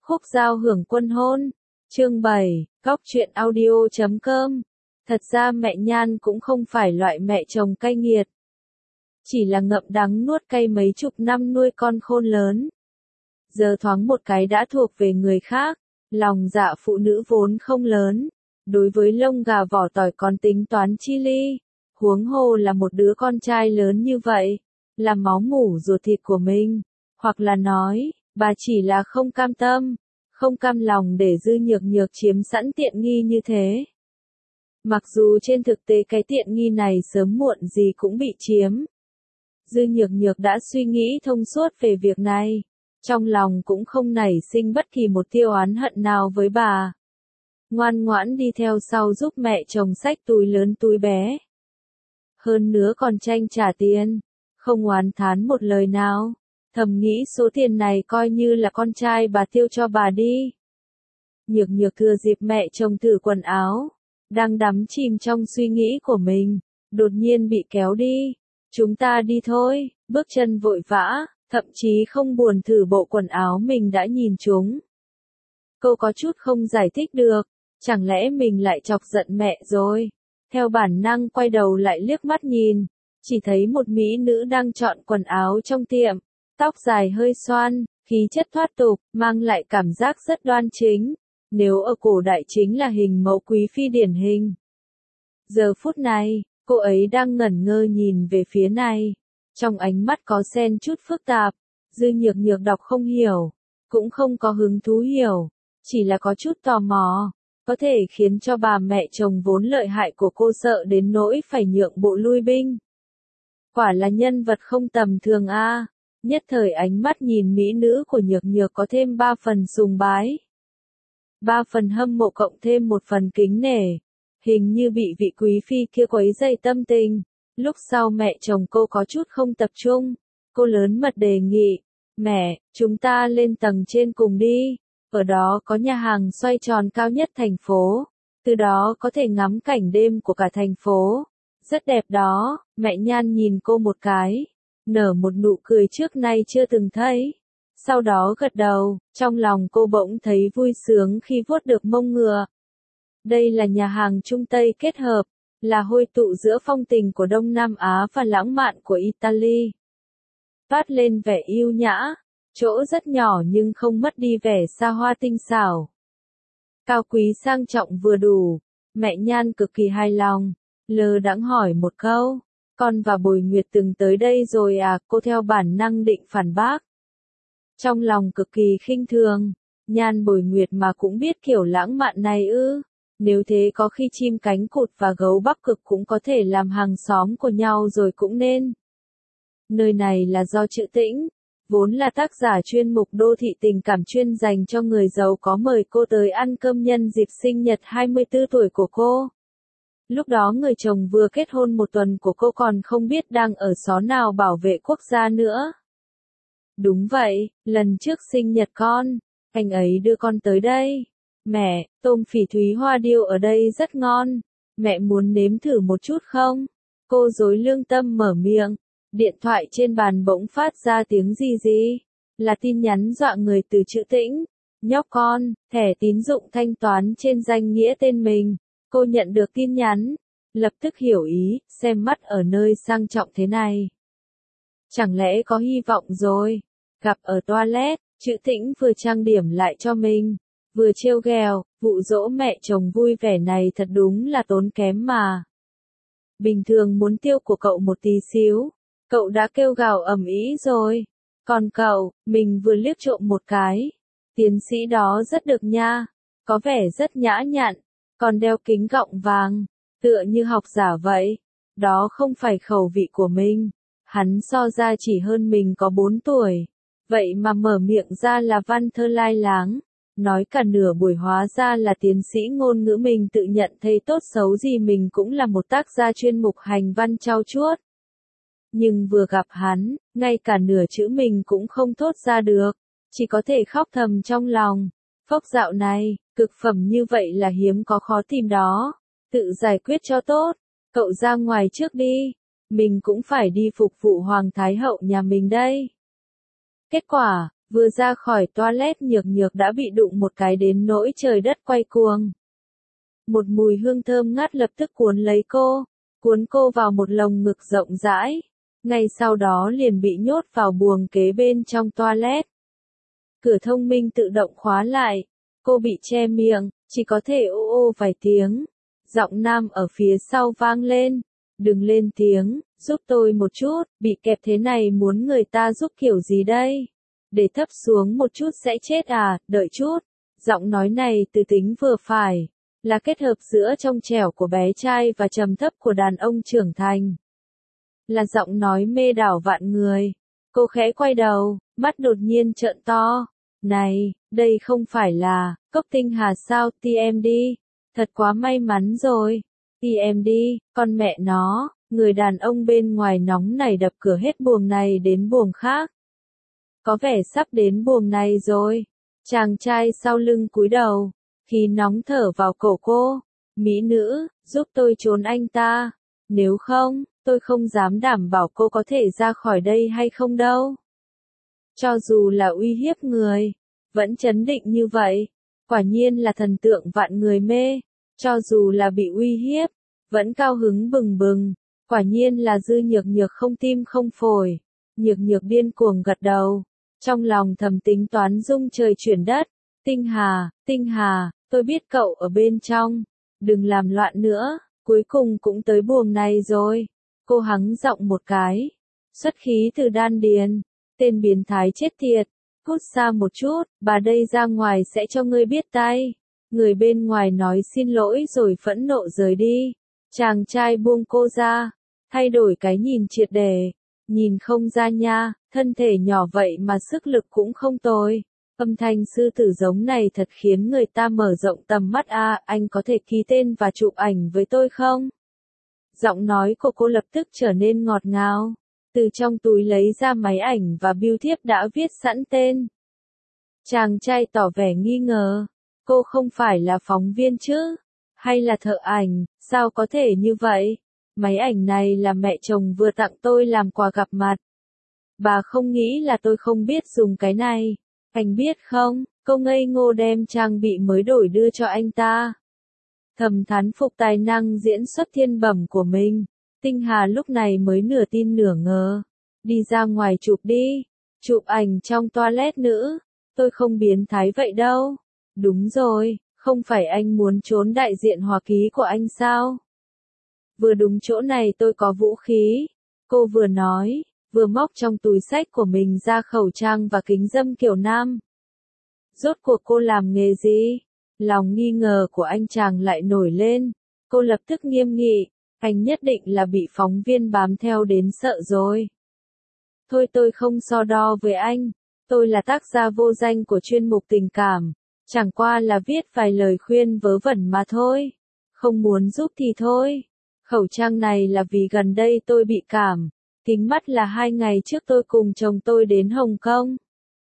Khúc Giao hưởng quân hôn. Chương 7, Góc truyện audio.com. Thật ra mẹ Nhan cũng không phải loại mẹ chồng cay nghiệt. Chỉ là ngậm đắng nuốt cay mấy chục năm nuôi con khôn lớn. Giờ thoáng một cái đã thuộc về người khác, lòng dạ phụ nữ vốn không lớn. Đối với lông gà vỏ tỏi còn tính toán chi ly. Huống hồ là một đứa con trai lớn như vậy, là máu mủ ruột thịt của mình. Hoặc là nói, bà chỉ là không cam tâm, không cam lòng để Dư Nhược Nhược chiếm sẵn tiện nghi như thế. Mặc dù trên thực tế cái tiện nghi này sớm muộn gì cũng bị chiếm. Dư Nhược Nhược đã suy nghĩ thông suốt về việc này, trong lòng cũng không nảy sinh bất kỳ một tia oán hận nào với bà. Ngoan ngoãn đi theo sau giúp mẹ chồng xách túi lớn túi bé. Hơn nữa còn tranh trả tiền, không oán thán một lời nào, thầm nghĩ số tiền này coi như là con trai bà tiêu cho bà đi. Nhược Nhược thừa dịp mẹ chồng thử quần áo, đang đắm chìm trong suy nghĩ của mình, đột nhiên bị kéo đi. Chúng ta đi thôi, bước chân vội vã, thậm chí không buồn thử bộ quần áo mình đã nhìn chúng. Cô có chút không giải thích được, chẳng lẽ mình lại chọc giận mẹ rồi? Theo bản năng quay đầu lại liếc mắt nhìn, chỉ thấy một mỹ nữ đang chọn quần áo trong tiệm, tóc dài hơi xoăn, khí chất thoát tục, mang lại cảm giác rất đoan chính. Nếu ở cổ đại chính là hình mẫu quý phi điển hình. Giờ phút này, cô ấy đang ngẩn ngơ nhìn về phía này. Trong ánh mắt có xen chút phức tạp, Dư Nhược Nhược đọc không hiểu, cũng không có hứng thú hiểu, chỉ là có chút tò mò, có thể khiến cho bà mẹ chồng vốn lợi hại của cô sợ đến nỗi phải nhượng bộ lui binh. Quả là nhân vật không tầm thường a. Nhất thời ánh mắt nhìn mỹ nữ của Nhược Nhược có thêm 3 phần sùng bái. 3 phần hâm mộ cộng thêm 1 phần kính nể. Hình như bị vị quý phi kia quấy dày tâm tình. Lúc sau mẹ chồng cô có chút không tập trung. Cô lớn mật đề nghị. Mẹ, chúng ta lên tầng trên cùng đi. Ở đó có nhà hàng xoay tròn cao nhất thành phố. Từ đó có thể ngắm cảnh đêm của cả thành phố. Rất đẹp đó. Mẹ Nhan nhìn cô một cái. Nở một nụ cười trước nay chưa từng thấy. Sau đó gật đầu, trong lòng cô bỗng thấy vui sướng khi vuốt được mông ngựa. Đây là nhà hàng Trung Tây kết hợp, là hội tụ giữa phong tình của Đông Nam Á và lãng mạn của Italy. Toát lên vẻ yêu nhã, chỗ rất nhỏ nhưng không mất đi vẻ xa hoa tinh xảo. Cao quý sang trọng vừa đủ, mẹ Nhan cực kỳ hài lòng, lơ đãng hỏi một câu, con và Bồi Nguyệt từng tới đây rồi à? Cô theo bản năng định phản bác. Trong lòng cực kỳ khinh thường, Nhan Bồi Nguyệt mà cũng biết kiểu lãng mạn này ư? Nếu thế có khi chim cánh cụt và gấu Bắc Cực cũng có thể làm hàng xóm của nhau rồi cũng nên. Nơi này là do Trữ Tĩnh, vốn là tác giả chuyên mục đô thị tình cảm chuyên dành cho người giàu có mời cô tới ăn cơm nhân dịp sinh nhật 24 tuổi của cô. Lúc đó người chồng vừa kết hôn 1 tuần của cô còn không biết đang ở xó nào bảo vệ quốc gia nữa. Đúng vậy, lần trước sinh nhật con, anh ấy đưa con tới đây. Mẹ, tôm phỉ thúy hoa điêu ở đây rất ngon, mẹ muốn nếm thử một chút không? Cô dối lương tâm mở miệng, điện thoại trên bàn bỗng phát ra tiếng gì gì, là tin nhắn dọa người từ Trữ Tĩnh. Nhóc con, thẻ tín dụng thanh toán trên danh nghĩa tên mình. Cô nhận được tin nhắn, lập tức hiểu ý, xem mắt ở nơi sang trọng thế này. Chẳng lẽ có hy vọng rồi? Gặp ở toilet, Trữ Tĩnh vừa trang điểm lại cho mình, vừa trêu ghẹo, vụ dỗ mẹ chồng vui vẻ này thật đúng là tốn kém mà. Bình thường muốn tiêu của cậu một tí xíu, cậu đã kêu gào ầm ĩ rồi. Còn cậu, mình vừa liếc trộm một cái. Tiến sĩ đó rất được nha, có vẻ rất nhã nhặn, còn đeo kính gọng vàng, tựa như học giả vậy. Đó không phải khẩu vị của mình. Hắn so ra chỉ hơn mình có 4 tuổi. Vậy mà mở miệng ra là văn thơ lai láng. Nói cả nửa buổi hóa ra là tiến sĩ ngôn ngữ, mình tự nhận thấy tốt xấu gì mình cũng là một tác gia chuyên mục hành văn trau chuốt. Nhưng vừa gặp hắn, ngay cả nửa chữ mình cũng không thốt ra được. Chỉ có thể khóc thầm trong lòng. Phốc dạo này, cực phẩm như vậy là hiếm có khó tìm đó. Tự giải quyết cho tốt. Cậu ra ngoài trước đi. Mình cũng phải đi phục vụ Hoàng Thái Hậu nhà mình đây. Kết quả, Vừa ra khỏi toilet Nhược Nhược đã bị đụng một cái đến nỗi trời đất quay cuồng. Một mùi hương thơm ngát lập tức cuốn cô vào một lồng ngực rộng rãi. Ngay sau đó liền bị nhốt vào buồng kế bên trong toilet. Cửa thông minh tự động khóa lại. Cô bị che miệng, chỉ có thể ô ô vài tiếng. Giọng nam ở phía sau vang lên. Đừng lên tiếng, giúp tôi một chút, bị kẹp thế này muốn người ta giúp kiểu gì đây? Để thấp xuống một chút sẽ chết à, đợi chút. Giọng nói này từ tính vừa phải, là kết hợp giữa trong trẻo của bé trai và trầm thấp của đàn ông trưởng thành. Là giọng nói mê đảo vạn người. Cô khẽ quay đầu, mắt đột nhiên trợn to. Này, đây không phải là Cốc Tinh Hà sao, TMD? Thật quá may mắn rồi. TMD, con mẹ nó, người đàn ông bên ngoài nóng này đập cửa hết buồng này đến buồng khác. Có vẻ sắp đến buồng này rồi. Chàng trai sau lưng cúi đầu, khí nóng thở vào cổ cô. Mỹ nữ, giúp tôi trốn anh ta. Nếu không, tôi không dám đảm bảo cô có thể ra khỏi đây hay không đâu. Cho dù là uy hiếp người, vẫn trấn định như vậy. Quả nhiên là thần tượng vạn người mê. Cho dù là bị uy hiếp, vẫn cao hứng bừng bừng. Quả nhiên là Dư Nhược Nhược không tim không phổi. Nhược Nhược điên cuồng gật đầu. Trong lòng thầm tính toán rung trời chuyển đất. Tinh Hà, tôi biết cậu ở bên trong. Đừng làm loạn nữa. Cuối cùng cũng tới buồng này rồi. Cô hắng giọng một cái. Xuất khí từ đan điền. Tên biến thái chết tiệt. Cút xa một chút, bà đây ra ngoài sẽ cho ngươi biết tay. Người bên ngoài nói xin lỗi rồi phẫn nộ rời đi. Chàng trai buông cô ra. Thay đổi cái nhìn triệt để. Nhìn không ra nha, thân thể nhỏ vậy mà sức lực cũng không tồi. Âm thanh sư tử giống này thật khiến người ta mở rộng tầm mắt à, anh có thể ký tên và chụp ảnh với tôi không? Giọng nói của cô lập tức trở nên ngọt ngào. Từ trong túi lấy ra máy ảnh và bưu thiếp đã viết sẵn tên. Chàng trai tỏ vẻ nghi ngờ. Cô không phải là phóng viên chứ? Hay là thợ ảnh, sao có thể như vậy? Máy ảnh này là mẹ chồng vừa tặng tôi làm quà gặp mặt. Bà không nghĩ là tôi không biết dùng cái này. Anh biết không, cô ngây ngô đem trang bị mới đổi đưa cho anh ta. Thầm thán phục tài năng diễn xuất thiên bẩm của mình. Tinh Hà lúc này mới nửa tin nửa ngờ. Đi ra ngoài chụp đi. Chụp ảnh trong toilet nữ. Tôi không biến thái vậy đâu. Đúng rồi, không phải anh muốn trốn đại diện hòa ký của anh sao? Vừa đúng chỗ này tôi có vũ khí. Cô vừa nói, vừa móc trong túi xách của mình ra khẩu trang và kính râm kiểu nam. Rốt cuộc cô làm nghề gì? Lòng nghi ngờ của anh chàng lại nổi lên. Cô lập tức nghiêm nghị, anh nhất định là bị phóng viên bám theo đến sợ rồi. Thôi tôi không so đo với anh. Tôi là tác gia vô danh của chuyên mục tình cảm. Chẳng qua là viết vài lời khuyên vớ vẩn mà thôi. Không muốn giúp thì thôi. Khẩu trang này là vì gần đây tôi bị cảm. Kính mắt là 2 ngày trước tôi cùng chồng tôi đến Hồng Kông.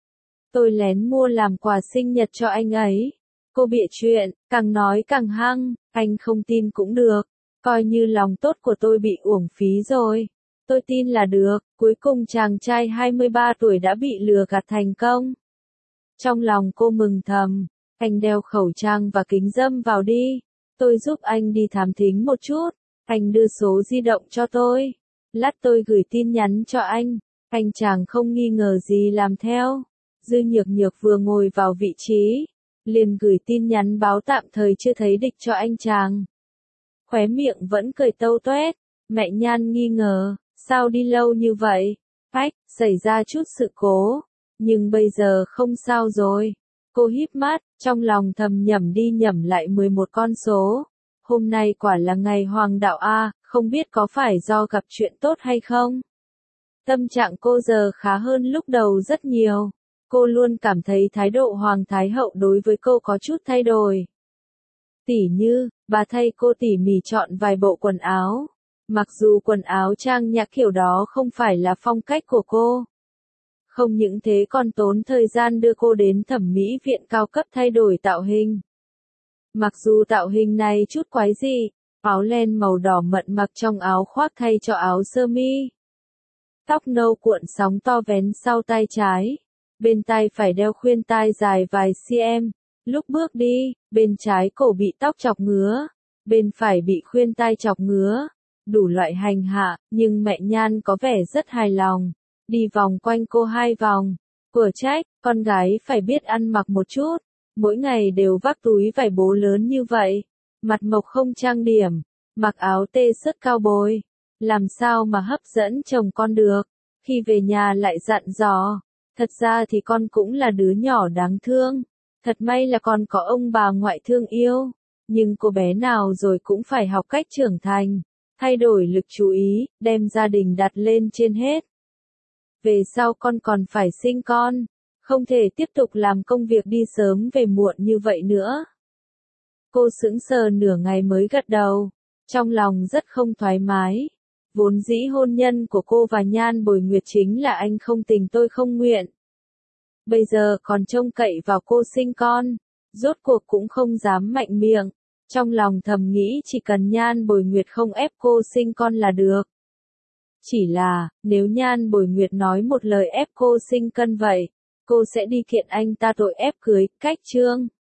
Tôi lén mua làm quà sinh nhật cho anh ấy. Cô bịa chuyện, càng nói càng hăng, anh không tin cũng được. Coi như lòng tốt của tôi bị uổng phí rồi. Tôi tin là được, cuối cùng chàng trai 23 tuổi đã bị lừa gạt thành công. Trong lòng cô mừng thầm, anh đeo khẩu trang và kính râm vào đi. Tôi giúp anh đi thám thính một chút. Anh đưa số di động cho tôi. Lát tôi gửi tin nhắn cho anh. Anh chàng không nghi ngờ gì làm theo. Dư Nhược Nhược vừa ngồi vào vị trí, liền gửi tin nhắn báo tạm thời chưa thấy địch cho anh chàng. Khóe miệng vẫn cười tâu toét. Mẹ Nhan nghi ngờ, sao đi lâu như vậy? Ách, xảy ra chút sự cố. Nhưng bây giờ không sao rồi. Cô híp mắt, trong lòng thầm nhẩm đi nhẩm lại 11 con số. Hôm nay quả là ngày hoàng đạo A, không biết có phải do gặp chuyện tốt hay không? Tâm trạng cô giờ khá hơn lúc đầu rất nhiều. Cô luôn cảm thấy thái độ Hoàng Thái Hậu đối với cô có chút thay đổi. Tỉ như, bà thay cô tỉ mỉ chọn vài bộ quần áo. Mặc dù quần áo trang nhã kiểu đó không phải là phong cách của cô. Không những thế còn tốn thời gian đưa cô đến thẩm mỹ viện cao cấp thay đổi tạo hình. Mặc dù tạo hình này chút quái dị, áo len màu đỏ mận mặc trong áo khoác thay cho áo sơ mi. Tóc nâu cuộn sóng to vén sau tay trái. bên tai phải đeo khuyên tai dài vài cm. Lúc bước đi, bên trái cổ bị tóc chọc ngứa, bên phải bị khuyên tai chọc ngứa. Đủ loại hành hạ, nhưng mẹ Nhan có vẻ rất hài lòng. Đi vòng quanh cô 2 vòng. Của trách, con gái phải biết ăn mặc một chút. Mỗi ngày đều vác túi vải bố lớn như vậy. Mặt mộc không trang điểm, mặc áo tê sớt cao bồi. Làm sao mà hấp dẫn chồng con được. Khi về nhà lại dặn dò. Thật ra thì con cũng là đứa nhỏ đáng thương. Thật may là con có ông bà ngoại thương yêu. Nhưng cô bé nào rồi cũng phải học cách trưởng thành. Thay đổi lực chú ý, đem gia đình đặt lên trên hết. Về sau con còn phải sinh con. Không thể tiếp tục làm công việc đi sớm về muộn như vậy nữa. Cô sững sờ nửa ngày mới gật đầu. Trong lòng rất không thoải mái. Vốn dĩ hôn nhân của cô và Nhan Bồi Nguyệt chính là anh không tình tôi không nguyện. Bây giờ còn trông cậy vào cô sinh con. Rốt cuộc cũng không dám mạnh miệng. Trong lòng thầm nghĩ chỉ cần Nhan Bồi Nguyệt không ép cô sinh con là được. Chỉ là, nếu Nhan Bồi Nguyệt nói một lời ép cô sinh con vậy, cô sẽ đi kiện anh ta tội ép cưới, cách chương.